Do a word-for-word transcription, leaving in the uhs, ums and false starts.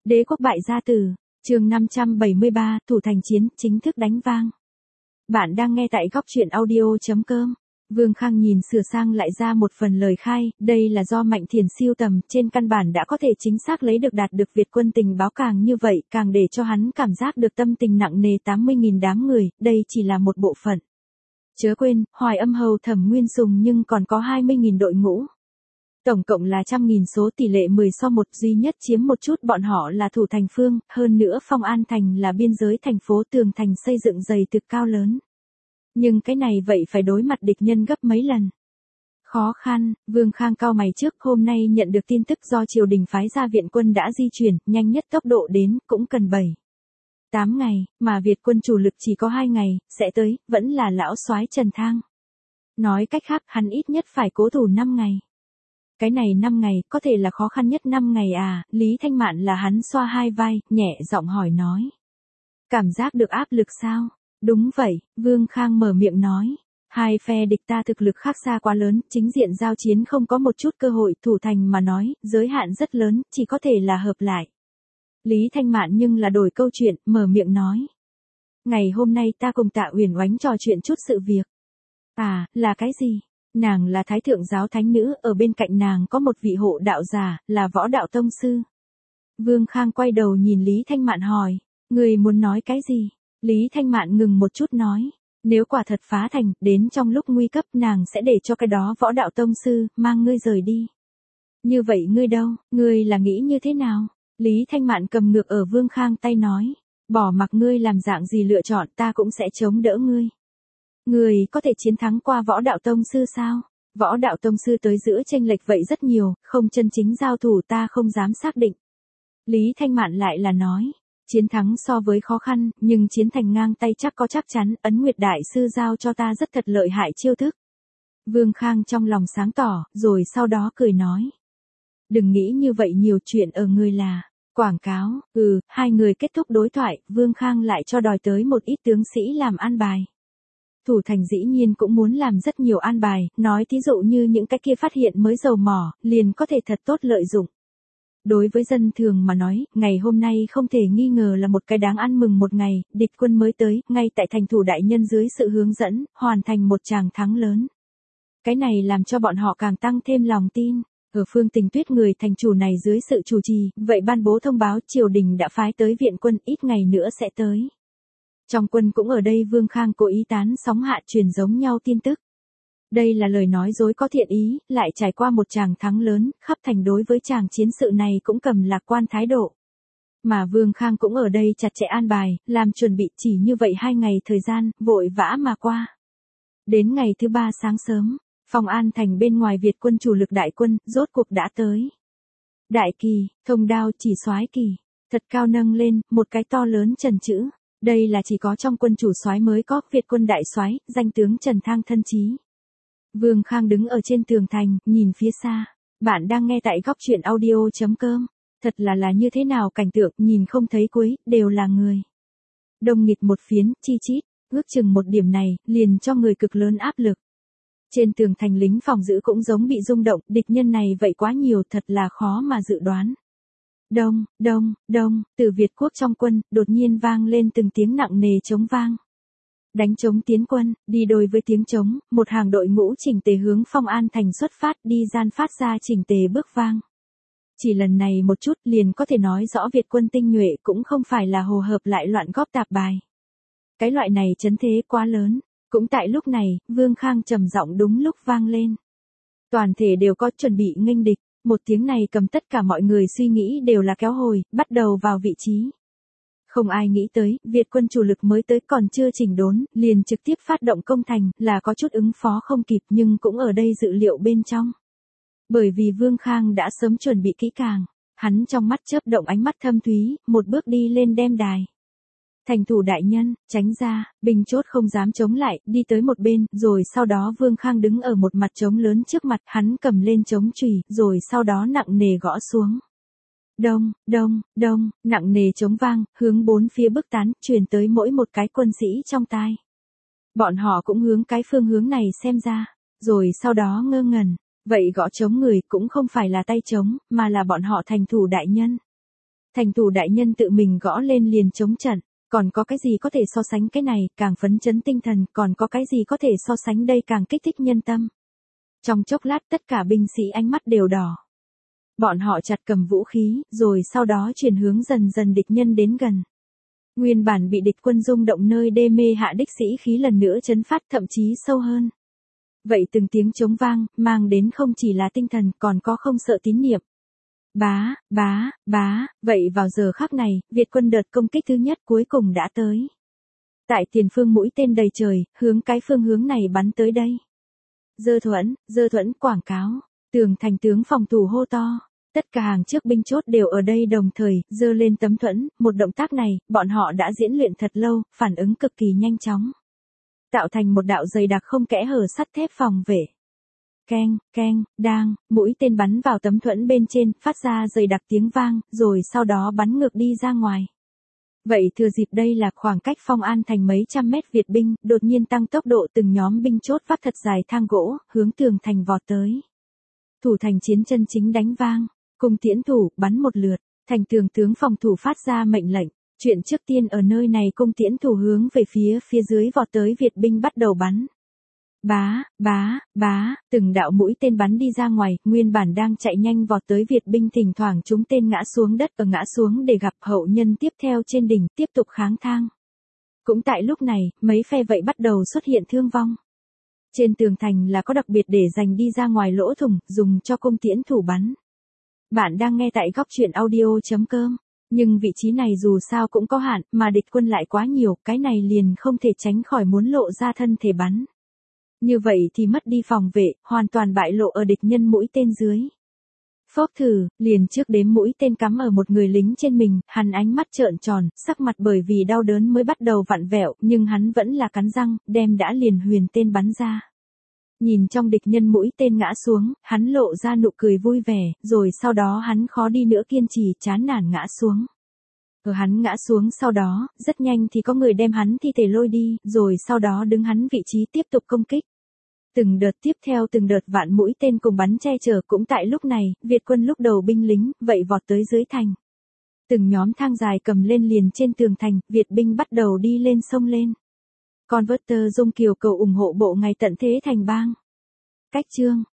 Đế quốc bại gia tử, chương năm trăm bảy mươi ba, thủ thành chiến, chính thức đánh vang. Bạn đang nghe tại góc truyện audio chấm com. Vương Khang nhìn sửa sang lại ra một phần lời khai, đây là do Mạnh Thiền siêu tầm, trên căn bản đã có thể chính xác lấy được đạt được Việt quân tình báo, càng như vậy, càng để cho hắn cảm giác được tâm tình nặng nề. Tám mươi nghìn đám người, đây chỉ là một bộ phận. Chớ quên, Hoài Âm hầu Thẩm Nguyên Sùng nhưng còn có hai mươi nghìn đội ngũ. Tổng cộng là trăm nghìn số, tỷ lệ mười so một, duy nhất chiếm một chút bọn họ là thủ thành phương, hơn nữa Phong An Thành là biên giới thành phố, tường thành xây dựng dày thực cao lớn. Nhưng cái này vậy phải đối mặt địch nhân gấp mấy lần. Khó khăn, Vương Khang cau mày trước, hôm nay nhận được tin tức do triều đình phái ra viện quân đã di chuyển, nhanh nhất tốc độ đến, cũng cần bảy tám ngày, mà Việt quân chủ lực chỉ có hai ngày, sẽ tới, vẫn là lão soái Trần Thang. Nói cách khác, hắn ít nhất phải cố thủ năm ngày. Cái này năm ngày, có thể là khó khăn nhất năm ngày à, Lý Thanh Mạn là hắn xoa hai vai, nhẹ giọng hỏi nói. Cảm giác được áp lực sao? Đúng vậy, Vương Khang mở miệng nói. Hai phe địch ta thực lực khác xa quá lớn, chính diện giao chiến không có một chút cơ hội, thủ thành mà nói, giới hạn rất lớn, chỉ có thể là hợp lại. Lý Thanh Mạn nhưng là đổi câu chuyện, mở miệng nói. Ngày hôm nay ta cùng Tạ Uyển Oánh trò chuyện chút sự việc. À, là cái gì? Nàng là Thái Thượng giáo thánh nữ, ở bên cạnh nàng có một vị hộ đạo giả, là Võ Đạo Tông Sư. Vương Khang quay đầu nhìn Lý Thanh Mạn hỏi, người muốn nói cái gì? Lý Thanh Mạn ngừng một chút nói, nếu quả thật phá thành, đến trong lúc nguy cấp nàng sẽ để cho cái đó Võ Đạo Tông Sư, mang ngươi rời đi. Như vậy ngươi đâu, ngươi là nghĩ như thế nào? Lý Thanh Mạn cầm ngược ở Vương Khang tay nói, bỏ mặc ngươi làm dạng gì lựa chọn ta cũng sẽ chống đỡ ngươi. Người có thể chiến thắng qua Võ Đạo Tông Sư sao? Võ Đạo Tông Sư tới giữa chênh lệch vậy rất nhiều, không chân chính giao thủ ta không dám xác định. Lý Thanh Mạn lại là nói, chiến thắng so với khó khăn, nhưng chiến thành ngang tay chắc có chắc chắn, Ấn Nguyệt Đại Sư giao cho ta rất thật lợi hại chiêu thức. Vương Khang trong lòng sáng tỏ, rồi sau đó cười nói. Đừng nghĩ như vậy nhiều chuyện ở người là quảng cáo, ừ, hai người kết thúc đối thoại, Vương Khang lại cho đòi tới một ít tướng sĩ làm an bài. Thủ thành dĩ nhiên cũng muốn làm rất nhiều an bài, nói thí dụ như những cái kia phát hiện mới dầu mỏ, liền có thể thật tốt lợi dụng. Đối với dân thường mà nói, ngày hôm nay không thể nghi ngờ là một cái đáng ăn mừng một ngày, địch quân mới tới, ngay tại thành thủ đại nhân dưới sự hướng dẫn, hoàn thành một tràng thắng lớn. Cái này làm cho bọn họ càng tăng thêm lòng tin. Ở Phương Tình Tuyết người thành chủ này dưới sự chủ trì, vậy ban bố thông báo triều đình đã phái tới viện quân, ít ngày nữa sẽ tới. Trong quân cũng ở đây, Vương Khang cố ý tán sóng hạ truyền giống nhau tin tức. Đây là lời nói dối có thiện ý, lại trải qua một tràng thắng lớn, khắp thành đối với tràng chiến sự này cũng cầm lạc quan thái độ. Mà Vương Khang cũng ở đây chặt chẽ an bài, làm chuẩn bị, chỉ như vậy hai ngày thời gian, vội vã mà qua. Đến ngày thứ ba sáng sớm, Phong An Thành bên ngoài Việt quân chủ lực đại quân, rốt cuộc đã tới. Đại kỳ, thông đao chỉ soái kỳ, thật cao nâng lên, một cái to lớn trần chữ. Đây là chỉ có trong quân chủ soái mới có, Việt quân đại soái, danh tướng Trần Thang thân chí. Vương Khang đứng ở trên tường thành, nhìn phía xa. Bạn đang nghe tại góc truyện audio chấm com. Thật là là như thế nào cảnh tượng, nhìn không thấy cuối, đều là người. Đông nghịt một phiến, chi chít, ước chừng một điểm này, liền cho người cực lớn áp lực. Trên tường thành lính phòng giữ cũng giống bị rung động, địch nhân này vậy quá nhiều, thật là khó mà dự đoán. Đông, đông, đông, từ Việt quốc trong quân, đột nhiên vang lên từng tiếng nặng nề trống vang. Đánh trống tiến quân, đi đôi với tiếng trống, một hàng đội ngũ chỉnh tề hướng Phong An Thành xuất phát, đi gian phát ra chỉnh tề bước vang. Chỉ lần này một chút liền có thể nói rõ Việt quân tinh nhuệ cũng không phải là hồ hợp lại loạn góp tạp bài. Cái loại này chấn thế quá lớn. Cũng tại lúc này, Vương Khang trầm giọng đúng lúc vang lên. Toàn thể đều có chuẩn bị nghênh địch. Một tiếng này cầm tất cả mọi người suy nghĩ đều là kéo hồi, bắt đầu vào vị trí. Không ai nghĩ tới, Việt quân chủ lực mới tới còn chưa chỉnh đốn, liền trực tiếp phát động công thành, là có chút ứng phó không kịp nhưng cũng ở đây dự liệu bên trong. Bởi vì Vương Khang đã sớm chuẩn bị kỹ càng, hắn trong mắt chớp động ánh mắt thâm thúy, một bước đi lên đem đài. Thành thủ đại nhân, tránh ra, binh chốt không dám chống lại, đi tới một bên, rồi sau đó Vương Khang đứng ở một mặt trống lớn trước mặt, hắn cầm lên trống chùy, rồi sau đó nặng nề gõ xuống. Đông, đông, đông, nặng nề trống vang, hướng bốn phía bức tán, truyền tới mỗi một cái quân sĩ trong tai. Bọn họ cũng hướng cái phương hướng này xem ra, rồi sau đó ngơ ngẩn, vậy gõ trống người cũng không phải là tay trống, mà là bọn họ thành thủ đại nhân. Thành thủ đại nhân tự mình gõ lên liền chống trận. Còn có cái gì có thể so sánh cái này, càng phấn chấn tinh thần, còn có cái gì có thể so sánh đây càng kích thích nhân tâm. Trong chốc lát tất cả binh sĩ ánh mắt đều đỏ. Bọn họ chặt cầm vũ khí, rồi sau đó chuyển hướng dần dần địch nhân đến gần. Nguyên bản bị địch quân rung động nơi đê mê hạ đích sĩ khí lần nữa chấn phát, thậm chí sâu hơn. Vậy từng tiếng trống vang, mang đến không chỉ là tinh thần, còn có không sợ tín niệm. Bá, bá, bá, vậy vào giờ khắc này, Việt quân đợt công kích thứ nhất cuối cùng đã tới. Tại tiền phương mũi tên đầy trời, hướng cái phương hướng này bắn tới đây. Dơ thuẫn, dơ thuẫn quảng cáo, tường thành tướng phòng thủ hô to. Tất cả hàng trước binh chốt đều ở đây đồng thời, dơ lên tấm thuẫn, một động tác này, bọn họ đã diễn luyện thật lâu, phản ứng cực kỳ nhanh chóng. Tạo thành một đạo dày đặc không kẽ hở sắt thép phòng vệ. Keng, keng, đang, mũi tên bắn vào tấm thuẫn bên trên, phát ra dày đặc tiếng vang, rồi sau đó bắn ngược đi ra ngoài. Vậy thừa dịp đây là khoảng cách Phong An thành mấy trăm mét Việt binh, đột nhiên tăng tốc độ, từng nhóm binh chốt vác thật dài thang gỗ, hướng tường thành vọt tới. Thủ thành chiến chân chính đánh vang, cung tiễn thủ, bắn một lượt, thành tường tướng phòng thủ phát ra mệnh lệnh. Chuyện trước tiên ở nơi này cung tiễn thủ hướng về phía phía dưới vọt tới Việt binh bắt đầu bắn. Bá, bá, bá, từng đạo mũi tên bắn đi ra ngoài, nguyên bản đang chạy nhanh vọt tới Việt binh thỉnh thoảng chúng tên ngã xuống đất ở ngã xuống để gặp hậu nhân tiếp theo trên đỉnh, tiếp tục kháng thang. Cũng tại lúc này, mấy phe vậy bắt đầu xuất hiện thương vong. Trên tường thành là có đặc biệt để dành đi ra ngoài lỗ thủng, dùng cho cung tiễn thủ bắn. Bạn đang nghe tại góc truyện audio chấm com. Nhưng vị trí này dù sao cũng có hạn, mà địch quân lại quá nhiều, cái này liền không thể tránh khỏi muốn lộ ra thân thể bắn. Như vậy thì mất đi phòng vệ, hoàn toàn bại lộ ở địch nhân mũi tên dưới. Phốc thử, liền trước đếm mũi tên cắm ở một người lính trên mình, hắn ánh mắt trợn tròn, sắc mặt bởi vì đau đớn mới bắt đầu vặn vẹo, nhưng hắn vẫn là cắn răng, đem đã liền huyền tên bắn ra. Nhìn trong địch nhân mũi tên ngã xuống, hắn lộ ra nụ cười vui vẻ, rồi sau đó hắn khó đi nữa kiên trì, chán nản ngã xuống. Ở hắn ngã xuống sau đó, rất nhanh thì có người đem hắn thi thể lôi đi, rồi sau đó đứng hắn vị trí tiếp tục công kích. Từng đợt tiếp theo từng đợt vạn mũi tên cùng bắn che chở, cũng tại lúc này, Việt quân lúc đầu binh lính, vậy vọt tới dưới thành. Từng nhóm thang dài cầm lên liền trên tường thành, Việt binh bắt đầu đi lên sông lên. Converter Dung Kiều cầu ủng hộ bộ ngày tận thế thành bang. Cách chương